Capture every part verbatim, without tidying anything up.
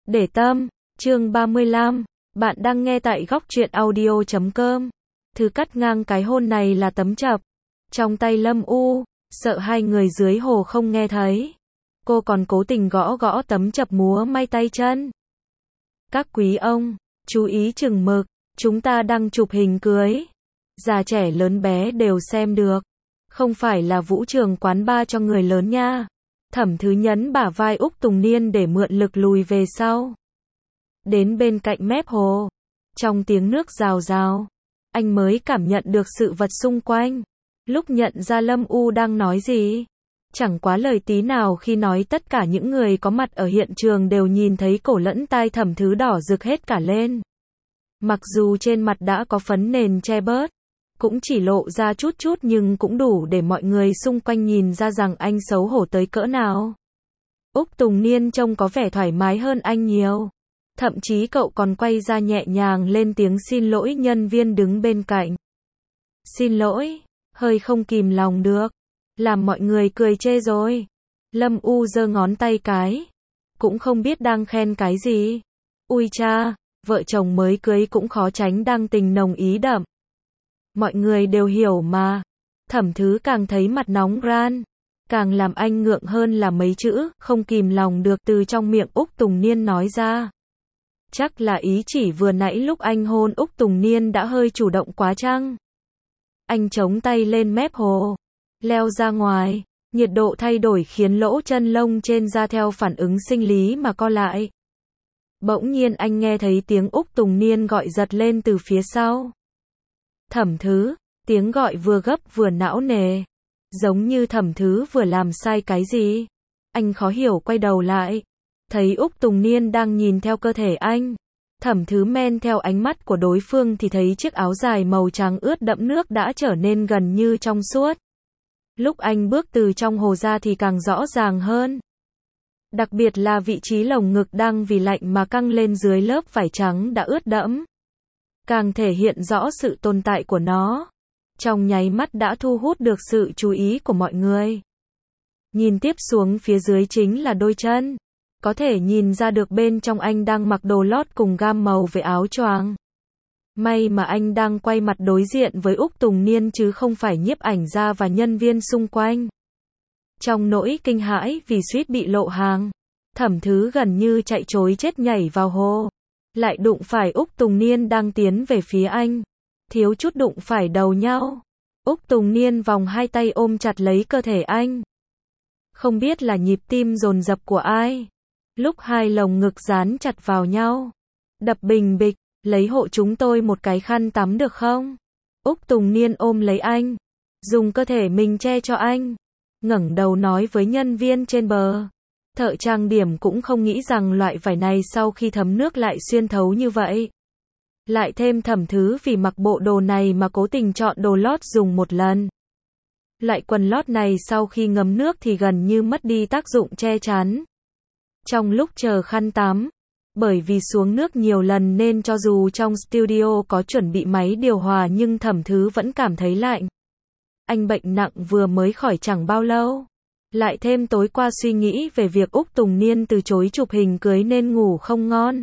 Để tâm, chương ba mươi lăm, bạn đang nghe tại góc truyện audio chấm com. Thứ cắt ngang cái hôn này là tấm chập trong tay Lâm U, sợ hai người dưới hồ không nghe thấy. Cô còn cố tình gõ gõ tấm chập múa may tay chân. Các quý ông, chú ý chừng mực, chúng ta đang chụp hình cưới. Già trẻ lớn bé đều xem được. Không phải là vũ trường quán bar cho người lớn nha. Thẩm Thứ nhấn bả vai Úc Tùng Niên để mượn lực lùi về sau. Đến bên cạnh mép hồ, trong tiếng nước rào rào, anh mới cảm nhận được sự vật xung quanh. Lúc nhận ra Lâm U đang nói gì, chẳng quá lời tí nào khi nói tất cả những người có mặt ở hiện trường đều nhìn thấy cổ lẫn tai Thẩm Thứ đỏ rực hết cả lên. Mặc dù trên mặt đã có phấn nền che bớt, cũng chỉ lộ ra chút chút nhưng cũng đủ để mọi người xung quanh nhìn ra rằng anh xấu hổ tới cỡ nào. Úc Tùng Niên trông có vẻ thoải mái hơn anh nhiều. Thậm chí cậu còn quay ra nhẹ nhàng lên tiếng xin lỗi nhân viên đứng bên cạnh. Xin lỗi, hơi không kìm lòng được. Làm mọi người cười chê rồi. Lâm U giơ ngón tay cái. Cũng không biết đang khen cái gì. Ui cha, vợ chồng mới cưới cũng khó tránh đang tình nồng ý đậm. Mọi người đều hiểu mà. Thẩm Thứ càng thấy mặt nóng ran. Càng làm anh ngượng hơn là mấy chữ không kìm lòng được từ trong miệng Úc Tùng Niên nói ra. Chắc là ý chỉ vừa nãy lúc anh hôn Úc Tùng Niên đã hơi chủ động quá chăng? Anh chống tay lên mép hồ, leo ra ngoài, nhiệt độ thay đổi khiến lỗ chân lông trên da theo phản ứng sinh lý mà co lại. Bỗng nhiên anh nghe thấy tiếng Úc Tùng Niên gọi giật lên từ phía sau. Thẩm Thứ, tiếng gọi vừa gấp vừa não nề, giống như Thẩm Thứ vừa làm sai cái gì. Anh khó hiểu quay đầu lại, thấy Úc Tùng Niên đang nhìn theo cơ thể anh. Thẩm Thứ men theo ánh mắt của đối phương thì thấy chiếc áo dài màu trắng ướt đẫm nước đã trở nên gần như trong suốt. Lúc anh bước từ trong hồ ra thì càng rõ ràng hơn. Đặc biệt là vị trí lồng ngực đang vì lạnh mà căng lên dưới lớp vải trắng đã ướt đẫm. Càng thể hiện rõ sự tồn tại của nó. Trong nháy mắt đã thu hút được sự chú ý của mọi người. Nhìn tiếp xuống phía dưới chính là đôi chân. Có thể nhìn ra được bên trong anh đang mặc đồ lót cùng gam màu với áo choàng. May mà anh đang quay mặt đối diện với Úc Tùng Niên chứ không phải nhiếp ảnh gia và nhân viên xung quanh. Trong nỗi kinh hãi vì suýt bị lộ hàng, Thẩm Thứ gần như chạy trối chết nhảy vào hồ. Lại đụng phải Úc Tùng Niên đang tiến về phía anh. Thiếu chút đụng phải đầu nhau. Úc Tùng Niên vòng hai tay ôm chặt lấy cơ thể anh. Không biết là nhịp tim dồn dập của ai. Lúc hai lồng ngực dán chặt vào nhau. Đập bình bịch, lấy hộ chúng tôi một cái khăn tắm được không? Úc Tùng Niên ôm lấy anh. Dùng cơ thể mình che cho anh. Ngẩng đầu nói với nhân viên trên bờ. Thợ trang điểm cũng không nghĩ rằng loại vải này sau khi thấm nước lại xuyên thấu như vậy. Lại thêm Thẩm Thứ vì mặc bộ đồ này mà cố tình chọn đồ lót dùng một lần. Loại quần lót này sau khi ngấm nước thì gần như mất đi tác dụng che chắn. Trong lúc chờ khăn tắm, bởi vì xuống nước nhiều lần nên cho dù trong studio có chuẩn bị máy điều hòa nhưng Thẩm Thứ vẫn cảm thấy lạnh. Anh bệnh nặng vừa mới khỏi chẳng bao lâu. Lại thêm tối qua suy nghĩ về việc Úc Tùng Niên từ chối chụp hình cưới nên ngủ không ngon.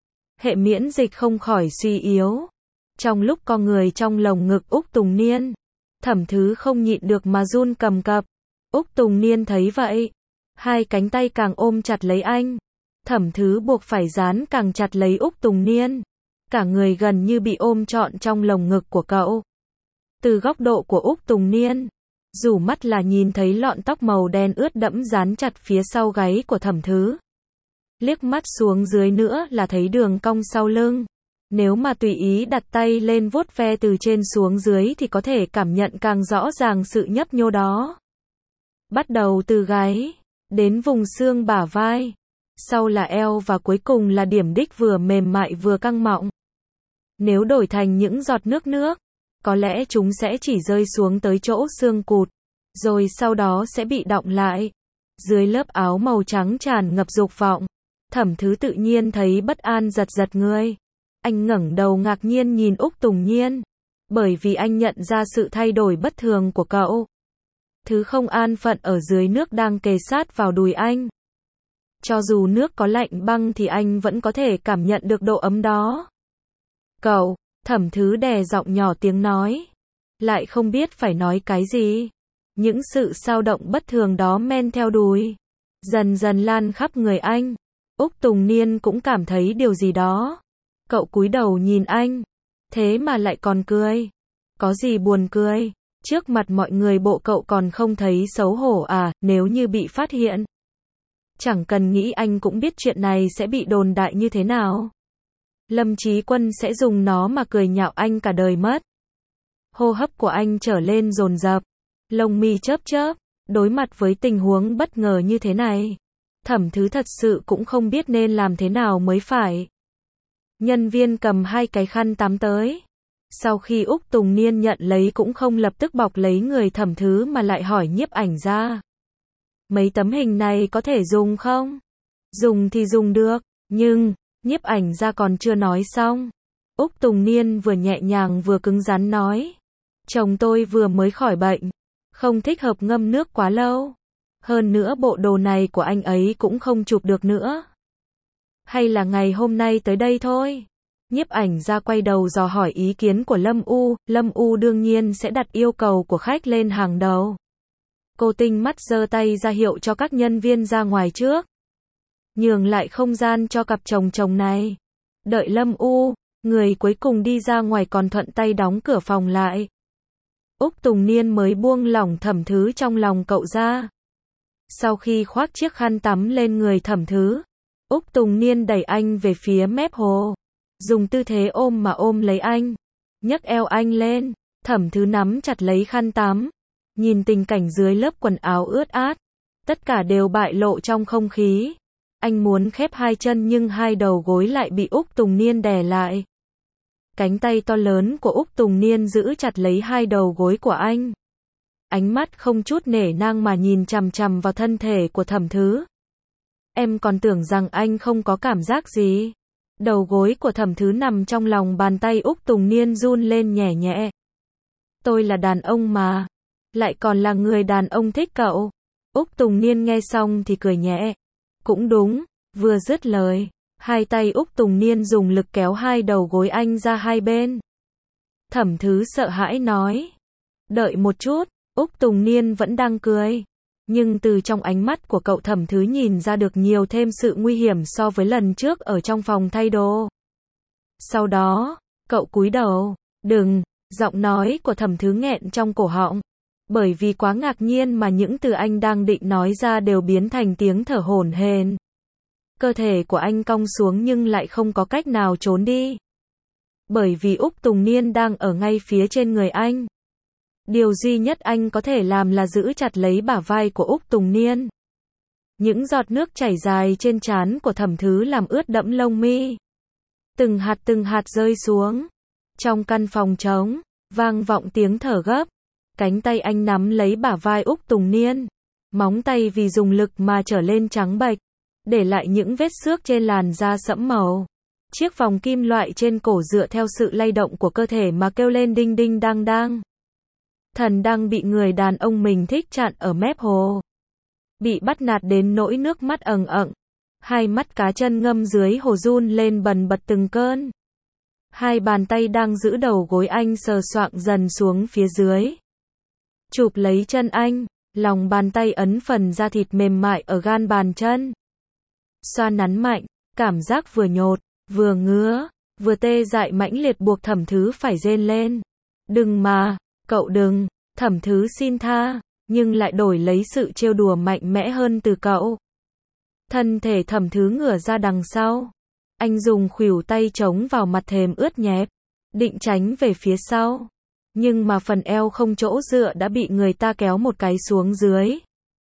Hệ miễn dịch không khỏi suy yếu. Trong lúc con người trong lồng ngực Úc Tùng Niên, Thẩm Thứ không nhịn được mà run cầm cập. Úc Tùng Niên thấy vậy, hai cánh tay càng ôm chặt lấy anh. Thẩm Thứ buộc phải dán càng chặt lấy Úc Tùng Niên. Cả người gần như bị ôm trọn trong lồng ngực của cậu. Từ góc độ của Úc Tùng Niên, rủ mắt là nhìn thấy lọn tóc màu đen ướt đẫm dán chặt phía sau gáy của Thẩm Thứ. Liếc mắt xuống dưới nữa là thấy đường cong sau lưng. Nếu mà tùy ý đặt tay lên vuốt ve từ trên xuống dưới thì có thể cảm nhận càng rõ ràng sự nhấp nhô đó. Bắt đầu từ gáy, đến vùng xương bả vai, sau là eo và cuối cùng là điểm đích vừa mềm mại vừa căng mọng. Nếu đổi thành những giọt nước nước, có lẽ chúng sẽ chỉ rơi xuống tới chỗ xương cụt, rồi sau đó sẽ bị đọng lại. Dưới lớp áo màu trắng tràn ngập dục vọng, Thẩm Thứ tự nhiên thấy bất an giật giật người. Anh ngẩng đầu ngạc nhiên nhìn Úc Tùng Niên, bởi vì anh nhận ra sự thay đổi bất thường của cậu. Thứ không an phận ở dưới nước đang kề sát vào đùi anh. Cho dù nước có lạnh băng thì anh vẫn có thể cảm nhận được độ ấm đó. Cậu, Thẩm Thứ đè giọng nhỏ tiếng nói. Lại không biết phải nói cái gì. Những sự xao động bất thường đó men theo đuôi. Dần dần lan khắp người anh. Úc Tùng Niên cũng cảm thấy điều gì đó. Cậu cúi đầu nhìn anh. Thế mà lại còn cười. Có gì buồn cười? Trước mặt mọi người bộ cậu còn không thấy xấu hổ à, nếu như bị phát hiện. Chẳng cần nghĩ anh cũng biết chuyện này sẽ bị đồn đại như thế nào. Lâm Chí Quân sẽ dùng nó mà cười nhạo anh cả đời mất. Hô hấp của anh trở lên dồn dập, lông mi chớp chớp, đối mặt với tình huống bất ngờ như thế này. Thẩm Thứ thật sự cũng không biết nên làm thế nào mới phải. Nhân viên cầm hai cái khăn tắm tới. Sau khi Úc Tùng Niên nhận lấy cũng không lập tức bọc lấy người Thẩm Thứ mà lại hỏi nhiếp ảnh ra. Mấy tấm hình này có thể dùng không? Dùng thì dùng được, nhưng, nhiếp ảnh ra còn chưa nói xong. Úc Tùng Niên vừa nhẹ nhàng vừa cứng rắn nói. Chồng tôi vừa mới khỏi bệnh, không thích hợp ngâm nước quá lâu. Hơn nữa bộ đồ này của anh ấy cũng không chụp được nữa. Hay là ngày hôm nay tới đây thôi? Nhiếp ảnh ra quay đầu dò hỏi ý kiến của Lâm U, Lâm U đương nhiên sẽ đặt yêu cầu của khách lên hàng đầu. Cô tinh mắt giơ tay ra hiệu cho các nhân viên ra ngoài trước. Nhường lại không gian cho cặp chồng chồng này. Đợi Lâm U, người cuối cùng đi ra ngoài còn thuận tay đóng cửa phòng lại. Úc Tùng Niên mới buông lỏng Thẩm Thứ trong lòng cậu ra. Sau khi khoác chiếc khăn tắm lên người Thẩm Thứ, Úc Tùng Niên đẩy anh về phía mép hồ. Dùng tư thế ôm mà ôm lấy anh. Nhấc eo anh lên. Thẩm Thứ nắm chặt lấy khăn tắm. Nhìn tình cảnh dưới lớp quần áo ướt át. Tất cả đều bại lộ trong không khí. Anh muốn khép hai chân nhưng hai đầu gối lại bị Úc Tùng Niên đè lại. Cánh tay to lớn của Úc Tùng Niên giữ chặt lấy hai đầu gối của anh. Ánh mắt không chút nể nang mà nhìn chằm chằm vào thân thể của Thẩm Thứ. Em còn tưởng rằng anh không có cảm giác gì. Đầu gối của Thẩm Thứ nằm trong lòng bàn tay Úc Tùng Niên run lên nhẹ nhẹ. Tôi là đàn ông mà. Lại còn là người đàn ông thích cậu. Úc Tùng Niên nghe xong thì cười nhẹ. Cũng đúng, vừa dứt lời. Hai tay Úc Tùng Niên dùng lực kéo hai đầu gối anh ra hai bên. Thẩm Thứ sợ hãi nói. Đợi một chút, Úc Tùng Niên vẫn đang cười. Nhưng từ trong ánh mắt của cậu Thẩm Thứ nhìn ra được nhiều thêm sự nguy hiểm so với lần trước ở trong phòng thay đồ. Sau đó, cậu cúi đầu. Đừng, giọng nói của Thẩm Thứ nghẹn trong cổ họng. Bởi vì quá ngạc nhiên mà những từ anh đang định nói ra đều biến thành tiếng thở hổn hển. Cơ thể của anh cong xuống nhưng lại không có cách nào trốn đi. Bởi vì Úc Tùng Niên đang ở ngay phía trên người anh. Điều duy nhất anh có thể làm là giữ chặt lấy bả vai của Úc Tùng Niên. Những giọt nước chảy dài trên trán của Thẩm Thứ làm ướt đẫm lông mi. Từng hạt từng hạt rơi xuống. Trong căn phòng trống, vang vọng tiếng thở gấp. Cánh tay anh nắm lấy bả vai Úc Tùng Niên. Móng tay vì dùng lực mà trở lên trắng bệch. Để lại những vết xước trên làn da sẫm màu. Chiếc vòng kim loại trên cổ dựa theo sự lay động của cơ thể mà kêu lên đinh đinh đang đang. Thần đang bị người đàn ông mình thích chặn ở mép hồ. Bị bắt nạt đến nỗi nước mắt ẩn ẩn. Hai mắt cá chân ngâm dưới hồ run lên bần bật từng cơn. Hai bàn tay đang giữ đầu gối anh sờ soạng dần xuống phía dưới. Chụp lấy chân anh, lòng bàn tay ấn phần da thịt mềm mại ở gan bàn chân. Xoa nắn mạnh, cảm giác vừa nhột, vừa ngứa, vừa tê dại mãnh liệt buộc Thẩm Thứ phải rên lên. Đừng mà, cậu đừng, Thẩm Thứ xin tha, nhưng lại đổi lấy sự trêu đùa mạnh mẽ hơn từ cậu. Thân thể Thẩm Thứ ngửa ra đằng sau. Anh dùng khuỷu tay chống vào mặt thềm ướt nhẹp, định tránh về phía sau. Nhưng mà phần eo không chỗ dựa đã bị người ta kéo một cái xuống dưới.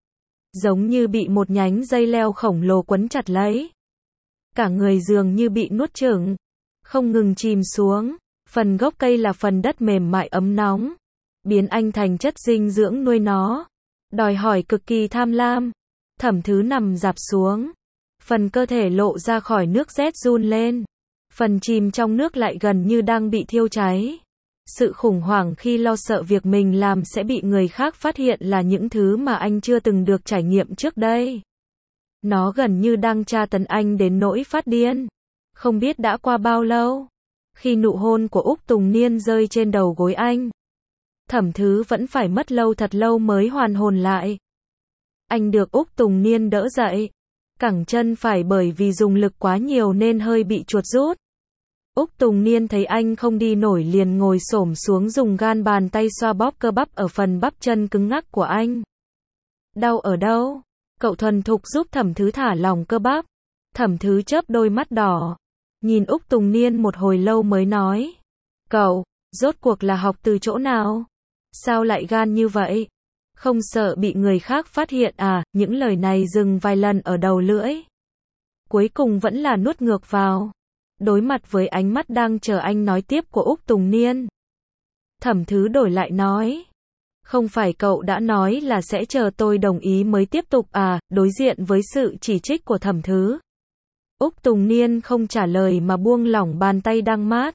Giống như bị một nhánh dây leo khổng lồ quấn chặt lấy. Cả người dường như bị nuốt chửng, không ngừng chìm xuống. Phần gốc cây là phần đất mềm mại ấm nóng, biến anh thành chất dinh dưỡng nuôi nó. Đòi hỏi cực kỳ tham lam. Thẩm Thứ nằm rạp xuống. Phần cơ thể lộ ra khỏi nước rét run lên. Phần chìm trong nước lại gần như đang bị thiêu cháy. Sự khủng hoảng khi lo sợ việc mình làm sẽ bị người khác phát hiện là những thứ mà anh chưa từng được trải nghiệm trước đây. Nó gần như đang tra tấn anh đến nỗi phát điên. Không biết đã qua bao lâu, khi nụ hôn của Úc Tùng Niên rơi trên đầu gối anh, Thẩm Thứ vẫn phải mất lâu thật lâu mới hoàn hồn lại. Anh được Úc Tùng Niên đỡ dậy. Cẳng chân phải bởi vì dùng lực quá nhiều nên hơi bị chuột rút. Úc Tùng Niên thấy anh không đi nổi liền ngồi xổm xuống dùng gan bàn tay xoa bóp cơ bắp ở phần bắp chân cứng ngắc của anh. Đau ở đâu? Cậu thuần thục giúp Thẩm Thứ thả lỏng cơ bắp. Thẩm Thứ chớp đôi mắt đỏ, nhìn Úc Tùng Niên một hồi lâu mới nói. Cậu, rốt cuộc là học từ chỗ nào? Sao lại gan như vậy? Không sợ bị người khác phát hiện à? Những lời này dừng vài lần ở đầu lưỡi. Cuối cùng vẫn là nuốt ngược vào. Đối mặt với ánh mắt đang chờ anh nói tiếp của Úc Tùng Niên, Thẩm Thứ đổi lại nói. Không phải cậu đã nói là sẽ chờ tôi đồng ý mới tiếp tục à? Đối diện với sự chỉ trích của Thẩm Thứ, Úc Tùng Niên không trả lời mà buông lỏng bàn tay đang mát.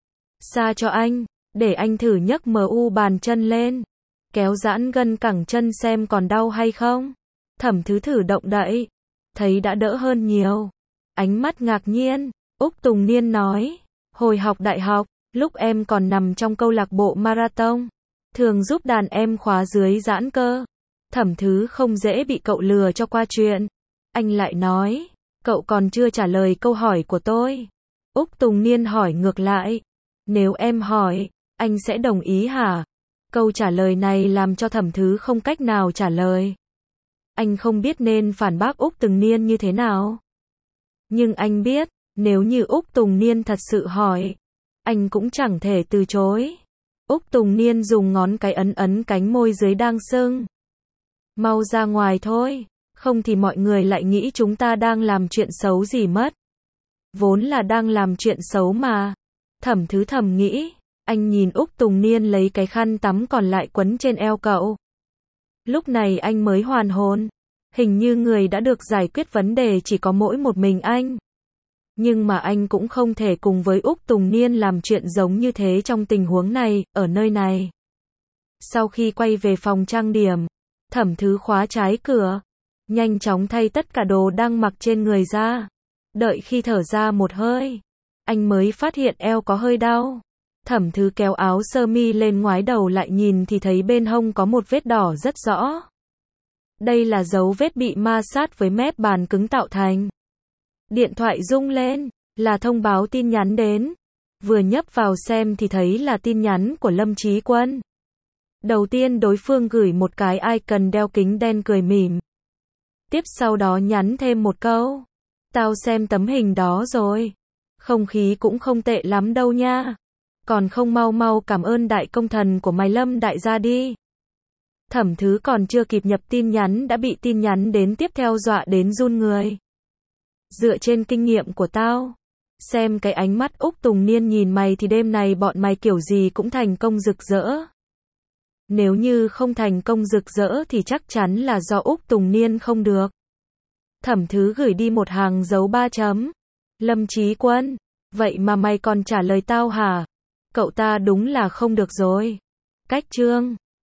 Xa cho anh, để anh thử nhấc mờ u bàn chân lên, kéo giãn gân cẳng chân xem còn đau hay không. Thẩm Thứ thử động đậy, thấy đã đỡ hơn nhiều. Ánh mắt ngạc nhiên, Úc Tùng Niên nói, hồi học đại học, lúc em còn nằm trong câu lạc bộ marathon, thường giúp đàn em khóa dưới giãn cơ. Thẩm Thứ không dễ bị cậu lừa cho qua chuyện. Anh lại nói, cậu còn chưa trả lời câu hỏi của tôi. Úc Tùng Niên hỏi ngược lại, nếu em hỏi, anh sẽ đồng ý hả? Câu trả lời này làm cho Thẩm Thứ không cách nào trả lời. Anh không biết nên phản bác Úc Tùng Niên như thế nào. Nhưng anh biết, nếu như Úc Tùng Niên thật sự hỏi, anh cũng chẳng thể từ chối. Úc Tùng Niên dùng ngón cái ấn ấn cánh môi dưới đang sưng. Mau ra ngoài thôi, không thì mọi người lại nghĩ chúng ta đang làm chuyện xấu gì mất. Vốn là đang làm chuyện xấu mà. Thẩm Thứ thầm nghĩ. Anh nhìn Úc Tùng Niên lấy cái khăn tắm còn lại quấn trên eo cậu. Lúc này anh mới hoàn hồn. Hình như người đã được giải quyết vấn đề chỉ có mỗi một mình anh. Nhưng mà anh cũng không thể cùng với Úc Tùng Niên làm chuyện giống như thế trong tình huống này, ở nơi này. Sau khi quay về phòng trang điểm, Thẩm Thứ khóa trái cửa, nhanh chóng thay tất cả đồ đang mặc trên người ra. Đợi khi thở ra một hơi, anh mới phát hiện eo có hơi đau. Thẩm Thứ kéo áo sơ mi lên ngoái đầu lại nhìn thì thấy bên hông có một vết đỏ rất rõ. Đây là dấu vết bị ma sát với mép bàn cứng tạo thành. Điện thoại rung lên, là thông báo tin nhắn đến. Vừa nhấp vào xem thì thấy là tin nhắn của Lâm Chí Quân. Đầu tiên đối phương gửi một cái icon đeo kính đen cười mỉm. Tiếp sau đó nhắn thêm một câu. Tao xem tấm hình đó rồi. Không khí cũng không tệ lắm đâu nha. Còn không mau mau cảm ơn đại công thần của mày Lâm đại gia đi. Thẩm Thứ còn chưa kịp nhập tin nhắn đã bị tin nhắn đến tiếp theo dọa đến run người. Dựa trên kinh nghiệm của tao, xem cái ánh mắt Úc Tùng Niên nhìn mày thì đêm này bọn mày kiểu gì cũng thành công rực rỡ. Nếu như không thành công rực rỡ thì chắc chắn là do Úc Tùng Niên không được. Thẩm Thứ gửi đi một hàng dấu ba chấm. Lâm Chí Quân, vậy mà mày còn trả lời tao hả? Cậu ta đúng là không được rồi. Cách chương